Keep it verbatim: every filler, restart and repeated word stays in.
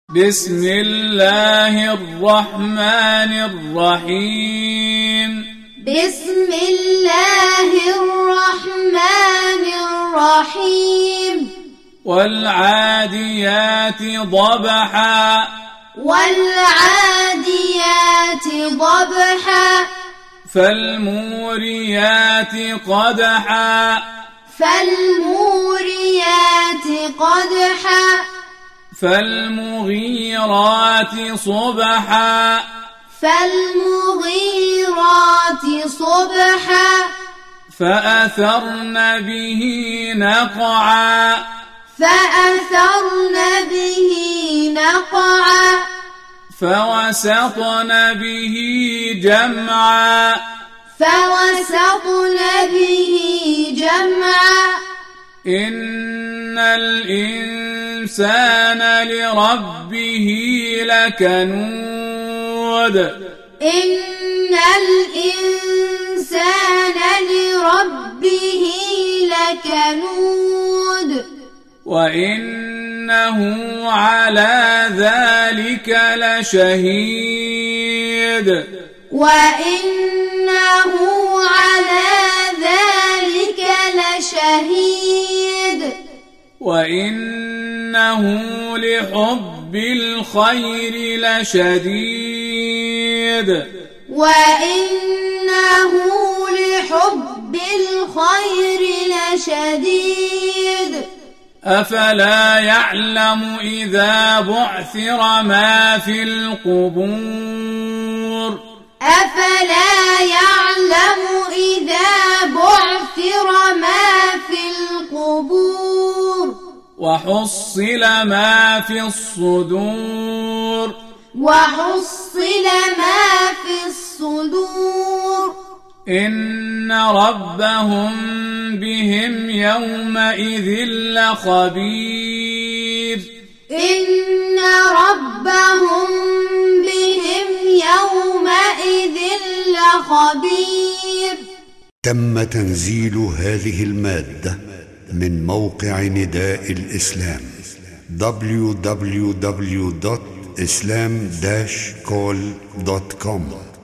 بسم الله الرحمن الرحيم بسم الله الرحمن الرحيم والعاديات ضبحا والعاديات ضبحا فالموريات قدحا فالموريات قدحا فالمغيرات صبحا فالمغيرات صبحا فأثرن به نقعا فأثرن به نقعا فوسطن به جمعا فوسطن به جمعا إن الإنسان لربه لكنود إن الإنسان لربه لكنود وإنه على ذلك لشهيد وإنه على ذلك لشهيد وإنه لحب الخير لشديد وإنه لحب الخير لشديد أفلا يعلم إذا بعثر ما في القبور أفلا يعلم إذا بعثر ما في القبور وحصل ما في الصدور وحصل ما في الصدور إن ربهم بهم يومئذ لخبير إن ربهم بهم يومئذ لخبير. تم تنزيل هذه المادة من موقع نداء الإسلام دبليو دبليو دبليو دوت إسلام داش كول دوت كوم.